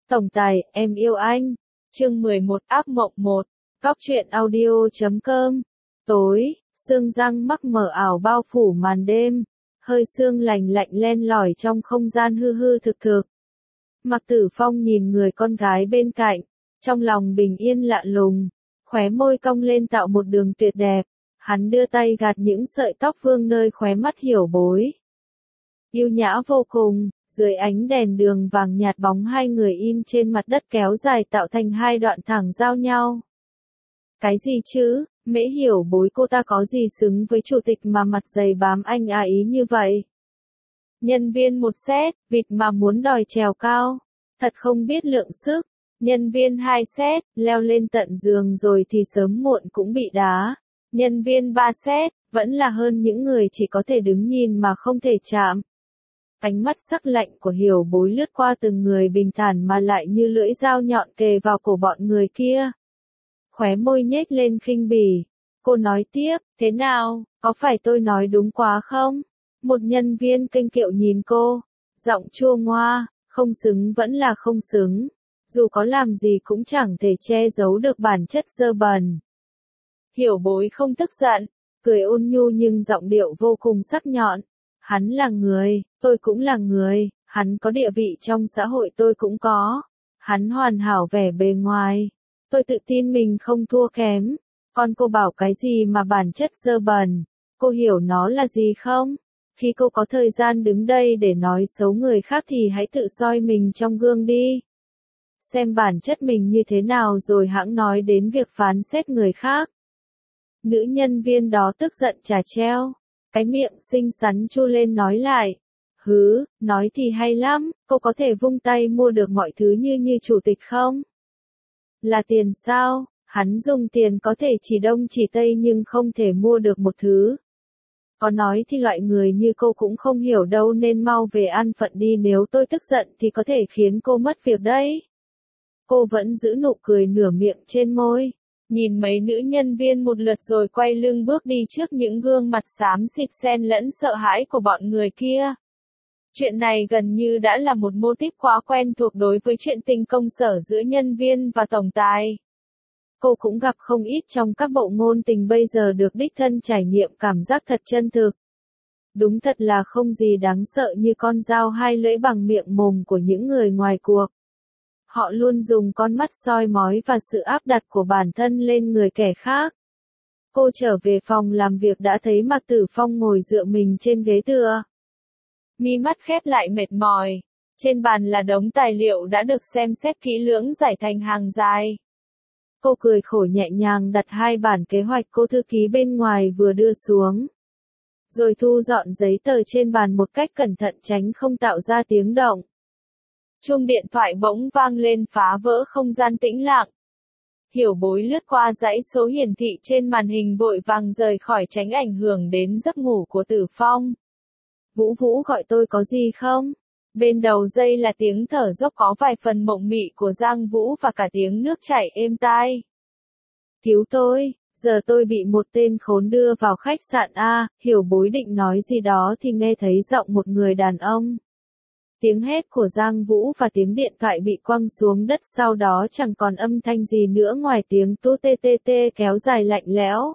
Tổng tài, em yêu anh. Chương 11 ác mộng 1. Góc truyện audio.com. Tối, sương răng mắc mờ ảo bao phủ màn đêm. Hơi sương lạnh lạnh len lỏi trong không gian hư hư thực thực. Mạc Tử Phong nhìn người con gái bên cạnh, trong lòng bình yên lạ lùng, khóe môi cong lên tạo một đường tuyệt đẹp. Hắn đưa tay gạt những sợi tóc vương nơi khóe mắt Hiểu Bối. Yêu nhã vô cùng, dưới ánh đèn đường vàng nhạt bóng hai người in trên mặt đất kéo dài tạo thành hai đoạn thẳng giao nhau. Cái gì chứ, Mễ Hiểu Bối, cô ta có gì xứng với chủ tịch mà mặt dày bám anh ý như vậy? Nhân viên một set, vịt mà muốn đòi trèo cao, thật không biết lượng sức. Nhân viên hai set, leo lên tận giường rồi thì sớm muộn cũng bị đá. Nhân viên ba set, vẫn là hơn những người chỉ có thể đứng nhìn mà không thể chạm. Ánh mắt sắc lạnh của Hiểu Bối lướt qua từng người bình thản mà lại như lưỡi dao nhọn kề vào cổ bọn người kia. Khóe môi nhếch lên khinh bỉ. Cô nói tiếp, thế nào, có phải tôi nói đúng quá không? Một nhân viên kênh kiệu nhìn cô, giọng chua ngoa, không xứng vẫn là không xứng. Dù có làm gì cũng chẳng thể che giấu được bản chất dơ bẩn. Hiểu Bối không tức giận, cười ôn nhu nhưng giọng điệu vô cùng sắc nhọn. Hắn là người, tôi cũng là người, hắn có địa vị trong xã hội tôi cũng có. Hắn hoàn hảo vẻ bề ngoài. Tôi tự tin mình không thua kém. Còn cô bảo cái gì mà bản chất dơ bẩn, cô hiểu nó là gì không? Khi cô có thời gian đứng đây để nói xấu người khác thì hãy tự soi mình trong gương đi. Xem bản chất mình như thế nào rồi hẵng nói đến việc phán xét người khác. Nữ nhân viên đó tức giận chà treo. Cái miệng xinh xắn chu lên nói lại. Hứ, nói thì hay lắm, cô có thể vung tay mua được mọi thứ như chủ tịch không? Là tiền sao? Hắn dùng tiền có thể chỉ đông chỉ tây nhưng không thể mua được một thứ. Có nói thì loại người như cô cũng không hiểu đâu nên mau về an phận đi, nếu tôi tức giận thì có thể khiến cô mất việc đấy. Cô vẫn giữ nụ cười nửa miệng trên môi. Nhìn mấy nữ nhân viên một lượt rồi quay lưng bước đi trước những gương mặt xám xịt xen lẫn sợ hãi của bọn người kia. Chuyện này gần như đã là một mô típ quá quen thuộc đối với chuyện tình công sở giữa nhân viên và tổng tài. Cô cũng gặp không ít trong các bộ ngôn tình bây giờ được đích thân trải nghiệm cảm giác thật chân thực. Đúng thật là không gì đáng sợ như con dao hai lưỡi bằng miệng mồm của những người ngoài cuộc. Họ luôn dùng con mắt soi mói và sự áp đặt của bản thân lên người kẻ khác. Cô trở về phòng làm việc đã thấy Mạc Tử Phong ngồi dựa mình trên ghế tựa. Mi mắt khép lại mệt mỏi. Trên bàn là đống tài liệu đã được xem xét kỹ lưỡng giải thành hàng dài. Cô cười khổ nhẹ nhàng đặt hai bản kế hoạch cô thư ký bên ngoài vừa đưa xuống. Rồi thu dọn giấy tờ trên bàn một cách cẩn thận tránh không tạo ra tiếng động. Chuông điện thoại bỗng vang lên phá vỡ không gian tĩnh lặng. Hiểu Bối lướt qua dãy số hiển thị trên màn hình vội vàng rời khỏi tránh ảnh hưởng đến giấc ngủ của Tử Phong. Vũ Vũ gọi tôi có gì không? Bên đầu dây là tiếng thở dốc có vài phần mộng mị của Giang Vũ và cả tiếng nước chảy êm tai. Cứu tôi, giờ tôi bị một tên khốn đưa vào khách sạn A. Hiểu Bối định nói gì đó thì nghe thấy giọng một người đàn ông. Tiếng hét của Giang Vũ và tiếng điện thoại bị quăng xuống đất, sau đó chẳng còn âm thanh gì nữa ngoài tiếng tút tê tê tê kéo dài lạnh lẽo.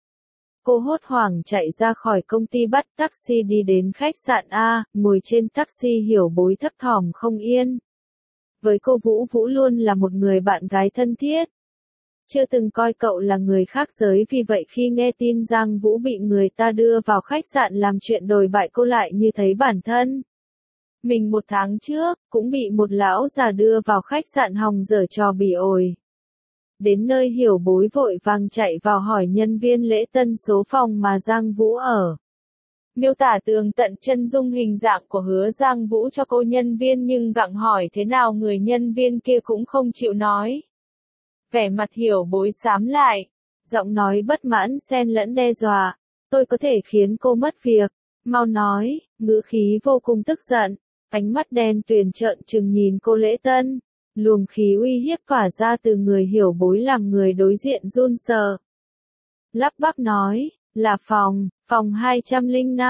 Cô hốt hoảng chạy ra khỏi công ty bắt taxi đi đến khách sạn A, ngồi trên taxi Hiểu Bối thấp thỏm không yên. Với cô Vũ Vũ luôn là một người bạn gái thân thiết. Chưa từng coi cậu là người khác giới, vì vậy khi nghe tin Giang Vũ bị người ta đưa vào khách sạn làm chuyện đồi bại, cô lại như thấy bản thân mình một tháng trước, cũng bị một lão già đưa vào khách sạn hòng giở trò bỉ ổi. Đến nơi Hiểu Bối vội vàng chạy vào hỏi nhân viên lễ tân số phòng mà Giang Vũ ở. Miêu tả tường tận chân dung hình dạng của Hứa Giang Vũ cho cô nhân viên, nhưng gặng hỏi thế nào người nhân viên kia cũng không chịu nói. Vẻ mặt Hiểu Bối xám lại, giọng nói bất mãn xen lẫn đe dọa. Tôi có thể khiến cô mất việc, mau nói, ngữ khí vô cùng tức giận. Ánh mắt đen tuyền trợn trừng nhìn cô lễ tân. Luồng khí uy hiếp tỏa ra từ người Hiểu Bối làm người đối diện run sợ. Lắp bắp nói, là phòng 205.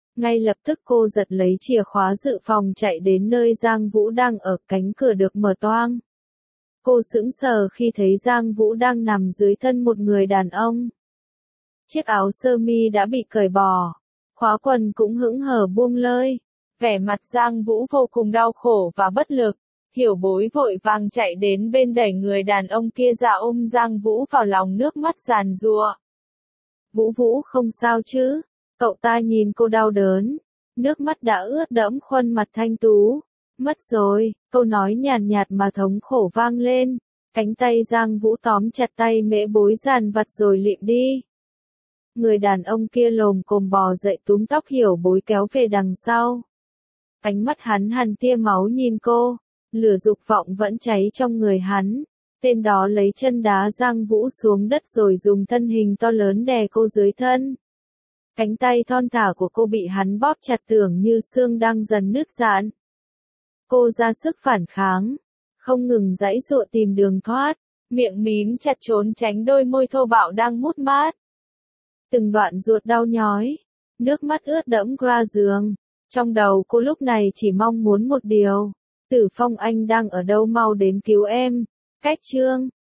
Ngay lập tức cô giật lấy chìa khóa dự phòng chạy đến nơi Giang Vũ đang ở, cánh cửa được mở toang. Cô sững sờ khi thấy Giang Vũ đang nằm dưới thân một người đàn ông. Chiếc áo sơ mi đã bị cởi bỏ, khóa quần cũng hững hờ buông lơi. Vẻ mặt Giang Vũ vô cùng đau khổ và bất lực. Hiểu Bối vội vàng chạy đến bên đẩy người đàn ông kia ra ôm Giang Vũ vào lòng, nước mắt giàn giụa. Vũ Vũ không sao chứ? Cậu ta nhìn cô đau đớn. Nước mắt đã ướt đẫm khuôn mặt thanh tú. Mất rồi, câu nói nhàn nhạt mà thống khổ vang lên. Cánh tay Giang Vũ tóm chặt tay Mễ Bối dàn vặt rồi lịm đi. Người đàn ông kia lồm cồm bò dậy túm tóc Hiểu Bối kéo về đằng sau. Ánh mắt hắn hằn tia máu nhìn cô. Lửa dục vọng vẫn cháy trong người hắn. Tên đó lấy chân đá Giang Vũ xuống đất rồi dùng thân hình to lớn đè cô dưới thân. Cánh tay thon thả của cô bị hắn bóp chặt tưởng như xương đang dần nứt rạn. Cô ra sức phản kháng, không ngừng giãy giụa tìm đường thoát, miệng mím chặt trốn tránh đôi môi thô bạo đang mút mát. Từng đoạn ruột đau nhói, nước mắt ướt đẫm qua giường. Trong đầu cô lúc này chỉ mong muốn một điều. Tử Phong anh đang ở đâu, mau đến cứu em. Cách chương